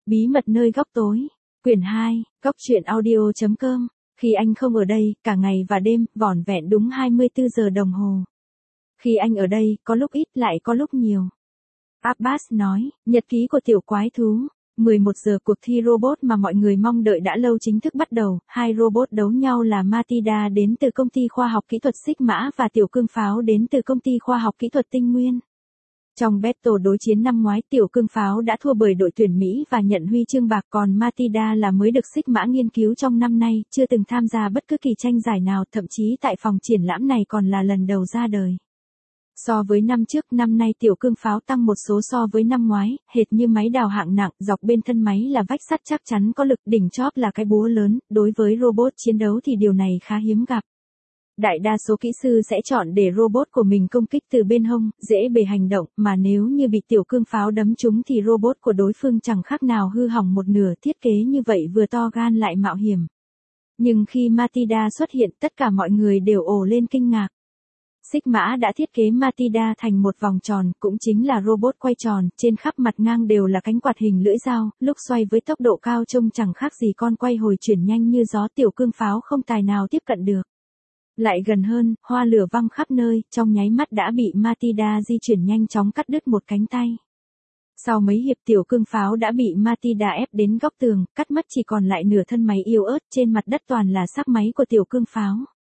Bí mật nơi góc tối. Quyển 2, góc truyện audio.com. Khi anh không ở đây, cả ngày và đêm, vỏn vẹn đúng 24 giờ đồng hồ. Khi anh ở đây, có lúc ít lại có lúc nhiều. Abbas nói, nhật ký của tiểu quái thú. 11 giờ cuộc thi robot mà mọi người mong đợi đã lâu chính thức bắt đầu. Hai robot đấu nhau là Matilda đến từ công ty khoa học kỹ thuật Sigma và tiểu cương pháo đến từ công ty khoa học kỹ thuật Tinh Nguyên. Trong battle đối chiến năm ngoái, tiểu cương pháo đã thua bởi đội tuyển Mỹ và nhận huy chương bạc, còn Matilda là mới được Sigma nghiên cứu trong năm nay, chưa từng tham gia bất cứ kỳ tranh giải nào, thậm chí tại phòng triển lãm này còn là lần đầu ra đời. So với năm trước, năm nay tiểu cương pháo tăng một số so với năm ngoái, hệt như máy đào hạng nặng, dọc bên thân máy là vách sắt chắc chắn có lực, đỉnh chóp là cái búa lớn, đối với robot chiến đấu thì điều này khá hiếm gặp. Đại đa số kỹ sư sẽ chọn để robot của mình công kích từ bên hông, dễ bề hành động, mà nếu như bị tiểu cương pháo đấm trúng thì robot của đối phương chẳng khác nào hư hỏng một nửa. Thiết kế như vậy vừa to gan lại mạo hiểm. Nhưng khi Matilda xuất hiện, tất cả mọi người đều ồ lên kinh ngạc. Sigma đã thiết kế Matilda thành một vòng tròn, cũng chính là robot quay tròn, trên khắp mặt ngang đều là cánh quạt hình lưỡi dao, lúc xoay với tốc độ cao trông chẳng khác gì con quay hồi chuyển nhanh như gió, tiểu cương pháo không tài nào tiếp cận được. Lại gần hơn, hoa lửa văng khắp nơi, trong nháy mắt đã bị Matilda di chuyển nhanh chóng cắt đứt một cánh tay. Sau mấy hiệp tiểu cương pháo đã bị Matilda ép đến góc tường, cắt mất chỉ còn lại nửa thân máy yếu ớt, trên mặt đất toàn là xác máy của tiểu cương pháo.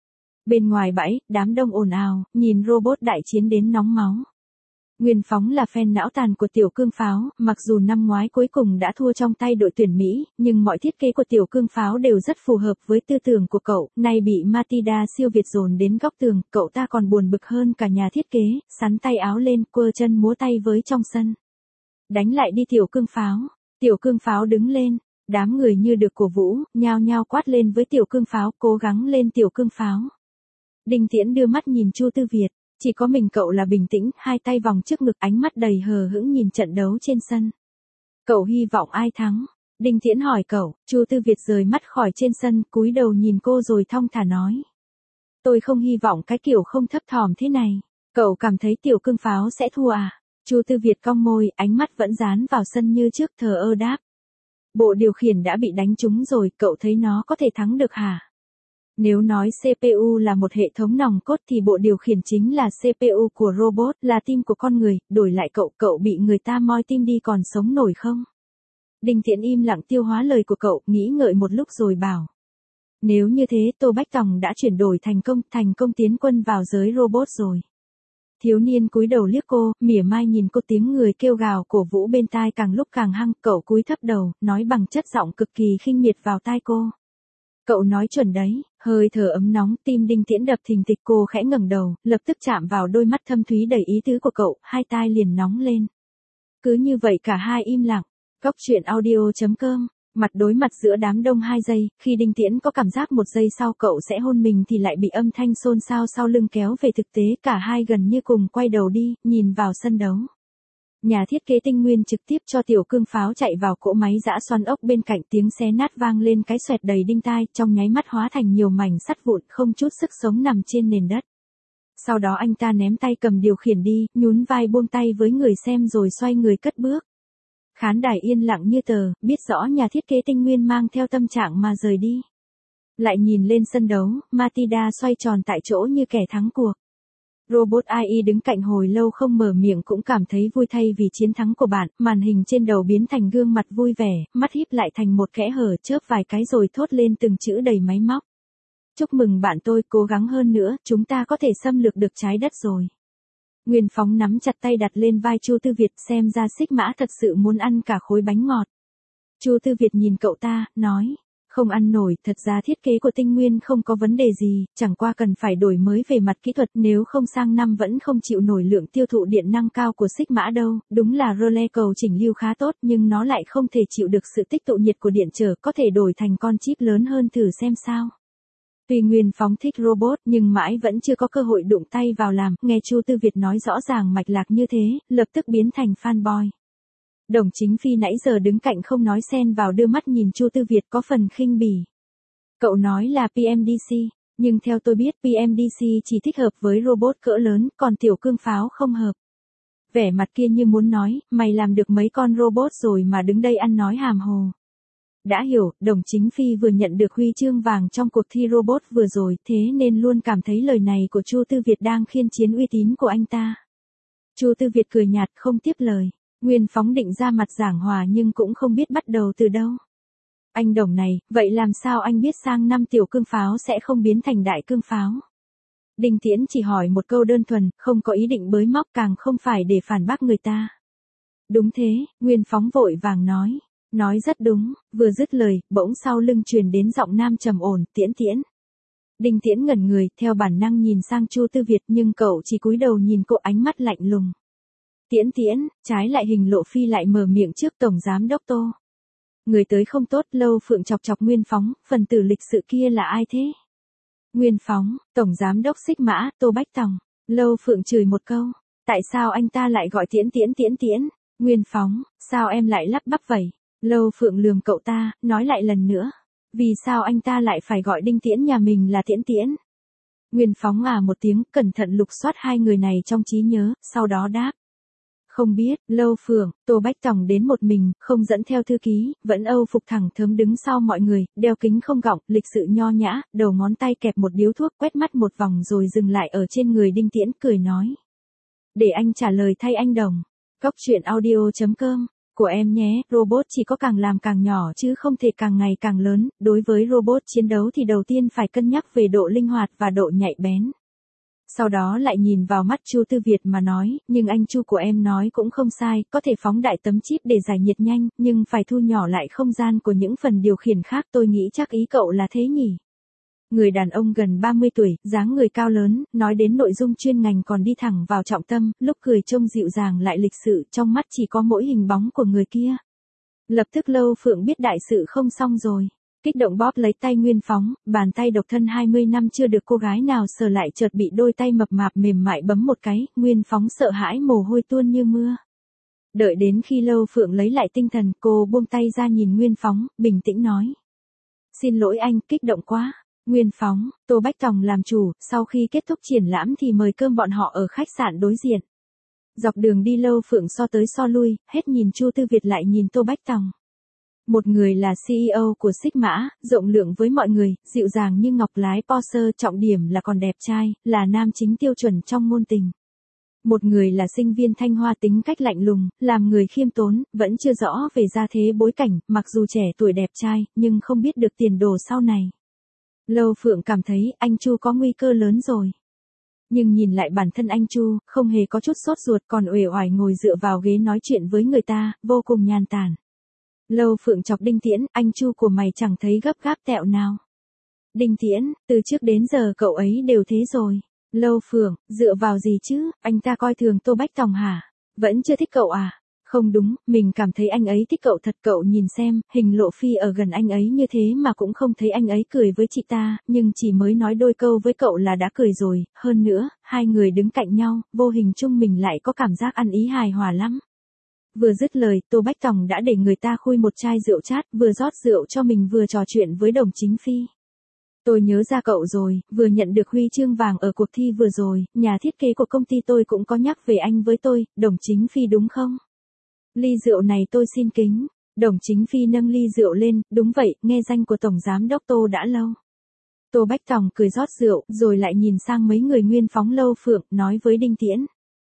Bên ngoài bãi, đám đông ồn ào, nhìn robot đại chiến đến nóng máu. Nguyên Phóng là fan não tàn của tiểu cương pháo, mặc dù năm ngoái cuối cùng đã thua trong tay đội tuyển Mỹ, nhưng mọi thiết kế của tiểu cương pháo đều rất phù hợp với tư tưởng của cậu, nay bị Matilda siêu việt dồn đến góc tường, cậu ta còn buồn bực hơn cả nhà thiết kế, sắn tay áo lên, quơ chân múa tay với trong sân. Đánh lại đi tiểu cương pháo đứng lên, đám người như được cổ vũ, nhao nhao quát lên với tiểu cương pháo, cố gắng lên tiểu cương pháo. Đinh Tiễn đưa mắt nhìn Chu Tư Việt. Chỉ có mình cậu là bình tĩnh, hai tay vòng trước ngực, ánh mắt đầy hờ hững nhìn trận đấu trên sân. Cậu hy vọng ai thắng? Đinh Tiễn hỏi cậu. Chu Tư Việt rời mắt khỏi trên sân, cúi đầu nhìn cô rồi thong thả nói. Tôi không hy vọng cái kiểu không thấp thỏm thế này. Cậu cảm thấy tiểu cương pháo sẽ thua à? Chu Tư Việt cong môi, ánh mắt vẫn dán vào sân như trước, thờ ơ đáp. Bộ điều khiển đã bị đánh trúng rồi, cậu thấy nó có thể thắng được hả? Nếu nói CPU là một hệ thống nòng cốt thì bộ điều khiển chính là CPU của robot, là tim của con người, đổi lại cậu bị người ta moi tim đi còn sống nổi không? Đinh Tiễn im lặng tiêu hóa lời của cậu, nghĩ ngợi một lúc rồi bảo. Nếu như thế, Tô Bách Tòng đã chuyển đổi thành công tiến quân vào giới robot rồi. Thiếu niên cúi đầu liếc cô, mỉa mai nhìn cô, tiếng người kêu gào cổ vũ bên tai càng lúc càng hăng, cậu cúi thấp đầu, nói bằng chất giọng cực kỳ khinh miệt vào tai cô. Cậu nói chuẩn đấy, hơi thở ấm nóng, tim Đinh Tiễn đập thình thịch, cô khẽ ngẩng đầu, lập tức chạm vào đôi mắt thâm thúy đầy ý tứ của cậu, hai tai liền nóng lên. Cứ như vậy cả hai im lặng. Góc truyện audio.com. Mặt đối mặt giữa đám đông 2 giây, khi Đinh Tiễn có cảm giác 1 giây sau cậu sẽ hôn mình thì lại bị âm thanh xôn xao sau lưng kéo về thực tế, cả hai gần như cùng quay đầu đi, nhìn vào sân đấu. Nhà thiết kế Tinh Nguyên trực tiếp cho tiểu cương pháo chạy vào cỗ máy giã xoắn ốc bên cạnh, tiếng xé nát vang lên cái xoẹt đầy đinh tai, trong nháy mắt hóa thành nhiều mảnh sắt vụn không chút sức sống nằm trên nền đất. Sau đó anh ta ném tay cầm điều khiển đi, nhún vai buông tay với người xem rồi xoay người cất bước. Khán đài yên lặng như tờ, biết rõ nhà thiết kế Tinh Nguyên mang theo tâm trạng mà rời đi. Lại nhìn lên sân đấu, Matilda xoay tròn tại chỗ như kẻ thắng cuộc. Robot AI đứng cạnh hồi lâu không mở miệng cũng cảm thấy vui thay vì chiến thắng của bạn, màn hình trên đầu biến thành gương mặt vui vẻ, mắt híp lại thành một kẽ hở, chớp vài cái rồi thốt lên từng chữ đầy máy móc. Chúc mừng bạn tôi, cố gắng hơn nữa, chúng ta có thể xâm lược được trái đất rồi. Nguyên Phóng nắm chặt tay đặt lên vai Chu Tư Việt, xem ra Sigma thật sự muốn ăn cả khối bánh ngọt. Chu Tư Việt nhìn cậu ta, nói. Không ăn nổi, thật ra thiết kế của Tinh Nguyên không có vấn đề gì, chẳng qua cần phải đổi mới về mặt kỹ thuật, nếu không sang năm vẫn không chịu nổi lượng tiêu thụ điện năng cao của Sigma đâu, đúng là relay cầu chỉnh lưu khá tốt nhưng nó lại không thể chịu được sự tích tụ nhiệt của điện trở, có thể đổi thành con chip lớn hơn thử xem sao. Tuy Nguyên Phóng thích robot nhưng mãi vẫn chưa có cơ hội đụng tay vào làm, nghe Chu Tư Việt nói rõ ràng mạch lạc như thế, lập tức biến thành fanboy. Đồng Chính Phi nãy giờ đứng cạnh không nói xen vào đưa mắt nhìn Chu Tư Việt có phần khinh bỉ. Cậu nói là PMDC, nhưng theo tôi biết PMDC chỉ thích hợp với robot cỡ lớn, còn tiểu cương pháo không hợp. vẻ mặt kia như muốn nói, mày làm được mấy con robot rồi mà đứng đây ăn nói hàm hồ. Đã hiểu, Đồng Chính Phi vừa nhận được huy chương vàng trong cuộc thi robot vừa rồi, thế nên luôn cảm thấy lời này của Chu Tư Việt đang khiên chiến uy tín của anh ta. Chu Tư Việt cười nhạt không tiếp lời. Nguyên Phóng định ra mặt giảng hòa nhưng cũng không biết bắt đầu từ đâu. Anh Đồng này, vậy làm sao anh biết sang năm tiểu cương pháo sẽ không biến thành đại cương pháo? Đinh Tiễn chỉ hỏi một câu đơn thuần, không có ý định bới móc, càng không phải để phản bác người ta. Đúng thế, Nguyên Phóng vội vàng nói. Nói rất đúng, vừa dứt lời, bỗng sau lưng truyền đến giọng nam trầm ổn, Tiễn Tiễn. Đinh Tiễn ngẩn người, theo bản năng nhìn sang Chu Tư Việt nhưng cậu chỉ cúi đầu nhìn cô, ánh mắt lạnh lùng. Tiễn Tiễn, trái lại Hình Lộ Phi lại mở miệng trước Tổng Giám Đốc Tô. Người tới không tốt. Lâu Phượng chọc chọc Nguyên Phóng, phần tử lịch sự kia là ai thế? Nguyên Phóng, Tổng Giám Đốc Xích Mã, Tô Bách Tòng. Lâu Phượng chửi một câu. Tại sao anh ta lại gọi Tiễn Tiễn Tiễn Tiễn? Nguyên Phóng, sao em lại lắp bắp vậy? Lâu Phượng lườm cậu ta, nói lại lần nữa. Vì sao anh ta lại phải gọi Đinh Tiễn nhà mình là Tiễn Tiễn? Nguyên Phóng một tiếng, cẩn thận lục soát hai người này trong trí nhớ, sau đó đáp. Không biết. Lâu Phượng, Tô Bách Tòng đến một mình, không dẫn theo thư ký, vẫn âu phục thẳng thớm đứng sau mọi người, đeo kính không gọng, lịch sự nho nhã, đầu ngón tay kẹp một điếu thuốc, quét mắt một vòng rồi dừng lại ở trên người Đinh Tiễn, cười nói. Để anh trả lời thay anh Đồng. Cóc truyện audio.com của em nhé. Robot chỉ có càng làm càng nhỏ chứ không thể càng ngày càng lớn. Đối với robot chiến đấu thì đầu tiên phải cân nhắc về độ linh hoạt và độ nhạy bén. Sau đó lại nhìn vào mắt Chu Tư Việt mà nói, nhưng anh Chu của em nói cũng không sai, có thể phóng đại tấm chip để giải nhiệt nhanh, nhưng phải thu nhỏ lại không gian của những phần điều khiển khác, tôi nghĩ chắc ý cậu là thế nhỉ. Người đàn ông gần 30 tuổi, dáng người cao lớn, nói đến nội dung chuyên ngành còn đi thẳng vào trọng tâm, lúc cười trông dịu dàng lại lịch sự, trong mắt chỉ có mỗi hình bóng của người kia. Lập tức Lâu Phượng biết đại sự không xong rồi. Kích động bóp lấy tay Nguyên Phóng, bàn tay độc thân 20 năm chưa được cô gái nào sờ lại chợt bị đôi tay mập mạp mềm mại bấm một cái, Nguyên Phóng sợ hãi mồ hôi tuôn như mưa. Đợi đến khi Lâu Phượng lấy lại tinh thần, cô buông tay ra nhìn Nguyên Phóng, bình tĩnh nói. Xin lỗi anh, kích động quá. Nguyên Phóng, Tô Bách Tòng làm chủ, sau khi kết thúc triển lãm thì mời cơm bọn họ ở khách sạn đối diện. Dọc đường đi Lâu Phượng so tới so lui, hết nhìn Chu Tư Việt lại nhìn Tô Bách Tòng. Một người là CEO của Xích Mã, rộng lượng với mọi người, dịu dàng như ngọc, lái Porsche, trọng điểm là còn đẹp trai, là nam chính tiêu chuẩn trong ngôn tình. Một người là sinh viên Thanh Hoa, tính cách lạnh lùng, làm người khiêm tốn, vẫn chưa rõ về gia thế bối cảnh, mặc dù trẻ tuổi đẹp trai, nhưng không biết được tiền đồ sau này. Lâu Phượng cảm thấy anh Chu có nguy cơ lớn rồi. Nhưng nhìn lại bản thân anh Chu, không hề có chút sốt ruột, còn uể oải ngồi dựa vào ghế nói chuyện với người ta, vô cùng nhàn tản. Lâu Phượng chọc Đinh Tiễn, anh Chu của mày chẳng thấy gấp gáp tẹo nào. Đinh Tiễn, từ trước đến giờ cậu ấy đều thế rồi. Lâu Phượng, dựa vào gì chứ, anh ta coi thường Tô Bách Tòng hả? Vẫn chưa thích cậu à? Không đúng, mình cảm thấy anh ấy thích cậu thật. Cậu nhìn xem, Hình Lộ Phi ở gần anh ấy như thế mà cũng không thấy anh ấy cười với chị ta, nhưng chỉ mới nói đôi câu với cậu là đã cười rồi. Hơn nữa, hai người đứng cạnh nhau, vô hình chung mình lại có cảm giác ăn ý hài hòa lắm. Vừa dứt lời, Tô Bách Tòng đã để người ta khui một chai rượu chát, vừa rót rượu cho mình vừa trò chuyện với Đồng Chính Phi. Tôi nhớ ra cậu rồi, vừa nhận được huy chương vàng ở cuộc thi vừa rồi, nhà thiết kế của công ty tôi cũng có nhắc về anh với tôi, Đồng Chính Phi đúng không? Ly rượu này tôi xin kính. Đồng Chính Phi nâng ly rượu lên, đúng vậy, nghe danh của Tổng Giám Đốc Tô đã lâu. Tô Bách Tòng cười rót rượu, rồi lại nhìn sang mấy người Nguyên Phóng. Lâu Phượng, nói với Đinh Tiễn.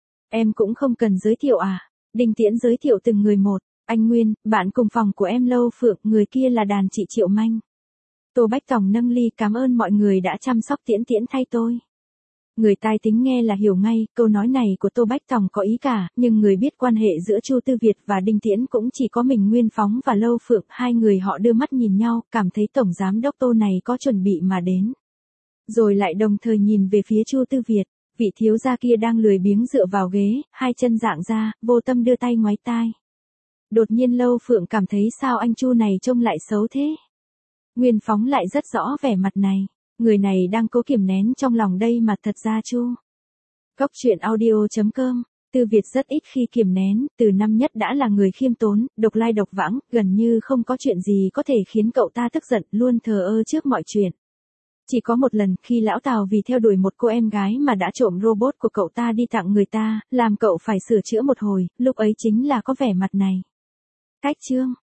Em cũng không cần giới thiệu à? Đinh Tiễn giới thiệu từng người một. Anh Nguyên, bạn cùng phòng của em. Lâu Phượng, người kia là đàn chị Triệu Manh. Tô Bách Tòng nâng ly, cảm ơn mọi người đã chăm sóc Tiễn Tiễn thay tôi. Người tai tính nghe là hiểu ngay, câu nói này của Tô Bách Tòng có ý cả, nhưng người biết quan hệ giữa Chu Tư Việt và Đinh Tiễn cũng chỉ có mình Nguyên Phóng và Lâu Phượng. Hai người họ đưa mắt nhìn nhau, cảm thấy Tổng Giám Đốc Tô này có chuẩn bị mà đến. Rồi lại đồng thời nhìn về phía Chu Tư Việt, vị thiếu gia kia đang lười biếng dựa vào ghế, hai chân dạng ra, vô tâm đưa tay ngoáy tai. Đột nhiên Lâu Phượng cảm thấy sao anh Chu này trông lại xấu thế. Nguyên Phóng lại rất rõ vẻ mặt này. Người này đang cố kiềm nén trong lòng đây mà thật ra Chu. Cóc truyện audio.com, Tư Việt rất ít khi kiềm nén, từ năm nhất đã là người khiêm tốn, độc lai độc vãng, gần như không có chuyện gì có thể khiến cậu ta tức giận, luôn thờ ơ trước mọi chuyện. Chỉ có một lần khi lão Tào vì theo đuổi một cô em gái mà đã trộm robot của cậu ta đi tặng người ta, làm cậu phải sửa chữa một hồi, lúc ấy chính là có vẻ mặt này. Cách chương